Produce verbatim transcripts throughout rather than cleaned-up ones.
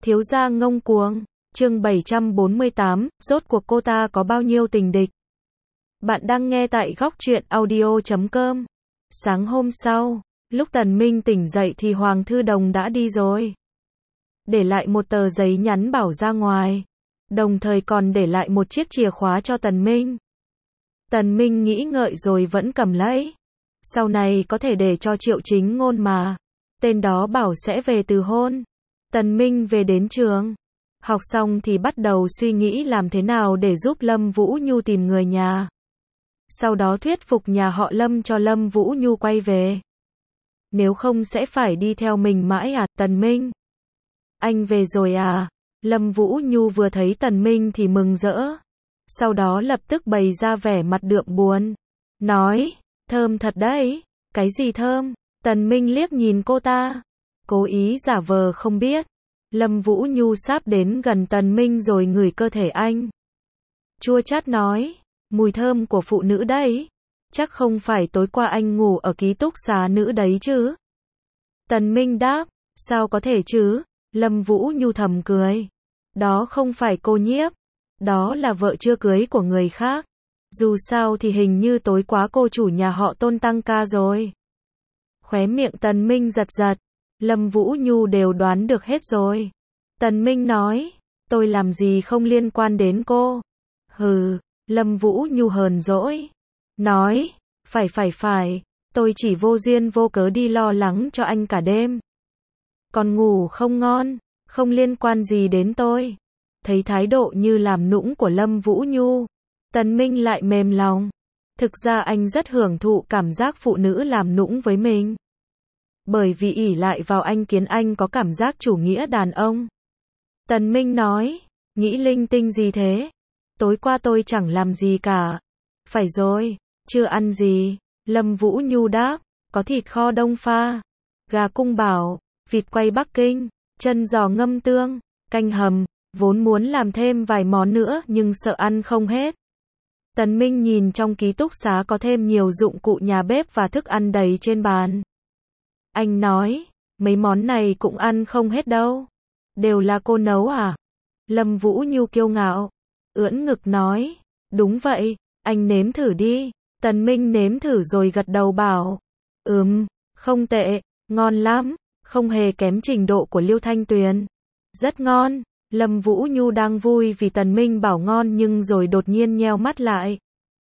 Thiếu gia ngông cuồng, chương bảy trăm bốn mươi tám, rốt cuộc cô ta có bao nhiêu tình địch. Bạn đang nghe tại góc truyện audio chấm com. Sáng hôm sau, lúc Tần Minh tỉnh dậy thì Hoàng Thư Đồng đã đi rồi. Để lại một tờ giấy nhắn bảo ra ngoài. Đồng thời còn để lại một chiếc chìa khóa cho Tần Minh. Tần Minh nghĩ ngợi rồi vẫn cầm lấy. Sau này có thể để cho Triệu Chính Ngôn mà. Tên đó bảo sẽ về từ hôn. Tần Minh về đến trường. Học xong thì bắt đầu suy nghĩ làm thế nào để giúp Lâm Vũ Nhu tìm người nhà. Sau đó thuyết phục nhà họ Lâm cho Lâm Vũ Nhu quay về. Nếu không sẽ phải đi theo mình mãi à, Tần Minh? Anh về rồi à? Lâm Vũ Nhu vừa thấy Tần Minh thì mừng rỡ. Sau đó lập tức bày ra vẻ mặt đượm buồn. Nói, thơm thật đấy. Cái gì thơm? Tần Minh liếc nhìn cô ta. Cố ý giả vờ không biết. Lâm Vũ Nhu sắp đến gần Tần Minh rồi ngửi cơ thể anh. Chua chát nói, mùi thơm của phụ nữ đấy. Chắc không phải tối qua anh ngủ ở ký túc xá nữ đấy chứ? Tần Minh đáp, sao có thể chứ? Lâm Vũ Nhu thầm cười. Đó không phải cô Nhiếp. Đó là vợ chưa cưới của người khác. Dù sao thì hình như tối quá cô chủ nhà họ Tôn tăng ca rồi. Khóe miệng Tần Minh giật giật. Lâm Vũ Nhu đều đoán được hết rồi. Tần Minh nói, tôi làm gì không liên quan đến cô. Hừ, Lâm Vũ Nhu hờn dỗi. Nói, phải phải phải, tôi chỉ vô duyên vô cớ đi lo lắng cho anh cả đêm. Còn ngủ không ngon, không liên quan gì đến tôi. Thấy thái độ như làm nũng của Lâm Vũ Nhu, Tần Minh lại mềm lòng. Thực ra anh rất hưởng thụ cảm giác phụ nữ làm nũng với mình. Bởi vì ỷ lại vào anh khiến anh có cảm giác chủ nghĩa đàn ông. Tần Minh nói, nghĩ linh tinh gì thế? Tối qua tôi chẳng làm gì cả. Phải rồi, chưa ăn gì. Lâm Vũ Nhu đáp, có thịt kho Đông Pha, gà cung bảo, vịt quay Bắc Kinh, chân giò ngâm tương, canh hầm, vốn muốn làm thêm vài món nữa nhưng sợ ăn không hết. Tần Minh nhìn trong ký túc xá có thêm nhiều dụng cụ nhà bếp và thức ăn đầy trên bàn. Anh nói, mấy món này cũng ăn không hết đâu. Đều là cô nấu à? Lâm Vũ Nhu kiêu ngạo, ưỡn ngực nói, đúng vậy, anh nếm thử đi. Tần Minh nếm thử rồi gật đầu bảo, ừm, không tệ, ngon lắm, không hề kém trình độ của Liêu Thanh Tuyền. Rất ngon. Lâm Vũ Nhu đang vui vì Tần Minh bảo ngon nhưng rồi đột nhiên nheo mắt lại.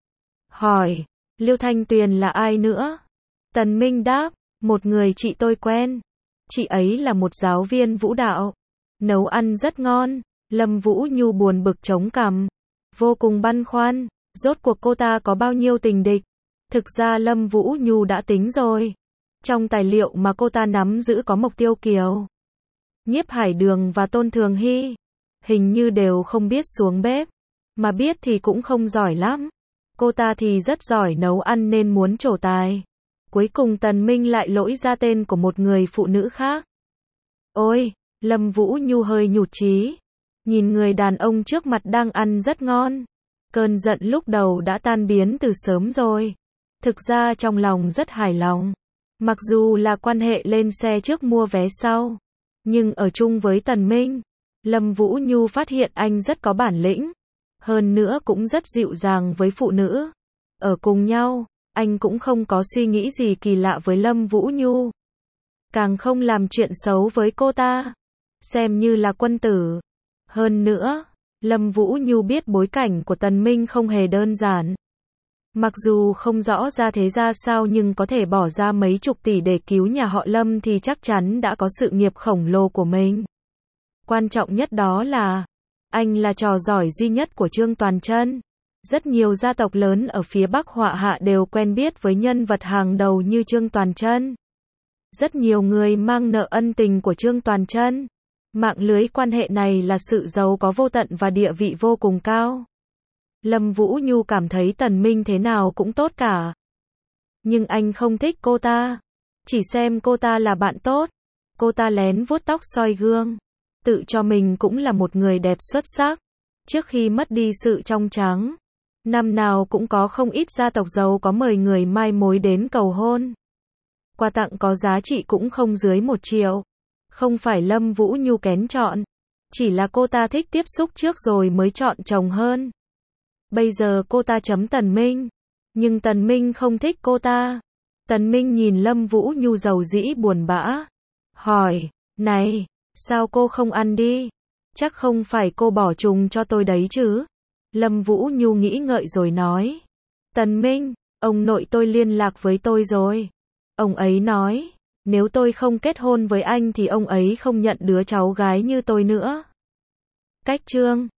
Hỏi, Liêu Thanh Tuyền là ai nữa? Tần Minh đáp, một người chị tôi quen. Chị ấy là một giáo viên vũ đạo. Nấu ăn rất ngon. Lâm Vũ Nhu buồn bực chống cằm. Vô cùng băn khoăn. Rốt cuộc cô ta có bao nhiêu tình địch? Thực ra Lâm Vũ Nhu đã tính rồi. Trong tài liệu mà cô ta nắm giữ có Mộc Tiêu Kiều, Nhiếp Hải Đường và Tôn Thường Hy. Hình như đều không biết xuống bếp. Mà biết thì cũng không giỏi lắm. Cô ta thì rất giỏi nấu ăn nên muốn trổ tài. Cuối cùng Tần Minh lại lỗi ra tên của một người phụ nữ khác. Ôi, Lâm Vũ Nhu hơi nhụt chí. Nhìn người đàn ông trước mặt đang ăn rất ngon. Cơn giận lúc đầu đã tan biến từ sớm rồi. Thực ra trong lòng rất hài lòng. Mặc dù là quan hệ lên xe trước mua vé sau. Nhưng ở chung với Tần Minh, Lâm Vũ Nhu phát hiện anh rất có bản lĩnh. Hơn nữa cũng rất dịu dàng với phụ nữ. Ở cùng nhau, anh cũng không có suy nghĩ gì kỳ lạ với Lâm Vũ Nhu. Càng không làm chuyện xấu với cô ta. Xem như là quân tử. Hơn nữa, Lâm Vũ Nhu biết bối cảnh của Tần Minh không hề đơn giản. Mặc dù không rõ ra thế ra sao nhưng có thể bỏ ra mấy chục tỷ để cứu nhà họ Lâm thì chắc chắn đã có sự nghiệp khổng lồ của mình. Quan trọng nhất đó là, anh là trò giỏi duy nhất của Trương Toàn Trân. Rất nhiều gia tộc lớn ở phía Bắc Họa Hạ đều quen biết với nhân vật hàng đầu như Trương Toàn Trân. Rất nhiều người mang nợ ân tình của Trương Toàn Trân. Mạng lưới quan hệ này là sự giàu có vô tận và địa vị vô cùng cao. Lâm Vũ Nhu cảm thấy Tần Minh thế nào cũng tốt cả. Nhưng anh không thích cô ta. Chỉ xem cô ta là bạn tốt. Cô ta lén vuốt tóc soi gương. Tự cho mình cũng là một người đẹp xuất sắc. Trước khi mất đi sự trong trắng, năm nào cũng có không ít gia tộc giàu có mời người mai mối đến cầu hôn. Quà tặng có giá trị cũng không dưới một triệu. Không phải Lâm Vũ Nhu kén chọn. Chỉ là cô ta thích tiếp xúc trước rồi mới chọn chồng hơn. Bây giờ cô ta chấm Tần Minh. Nhưng Tần Minh không thích cô ta. Tần Minh nhìn Lâm Vũ Nhu dầu dĩ buồn bã. Hỏi, này, sao cô không ăn đi? Chắc không phải cô bỏ trùng cho tôi đấy chứ? Lâm Vũ Nhu nghĩ ngợi rồi nói. Tần Minh, ông nội tôi liên lạc với tôi rồi. Ông ấy nói, nếu tôi không kết hôn với anh thì ông ấy không nhận đứa cháu gái như tôi nữa. Cách chương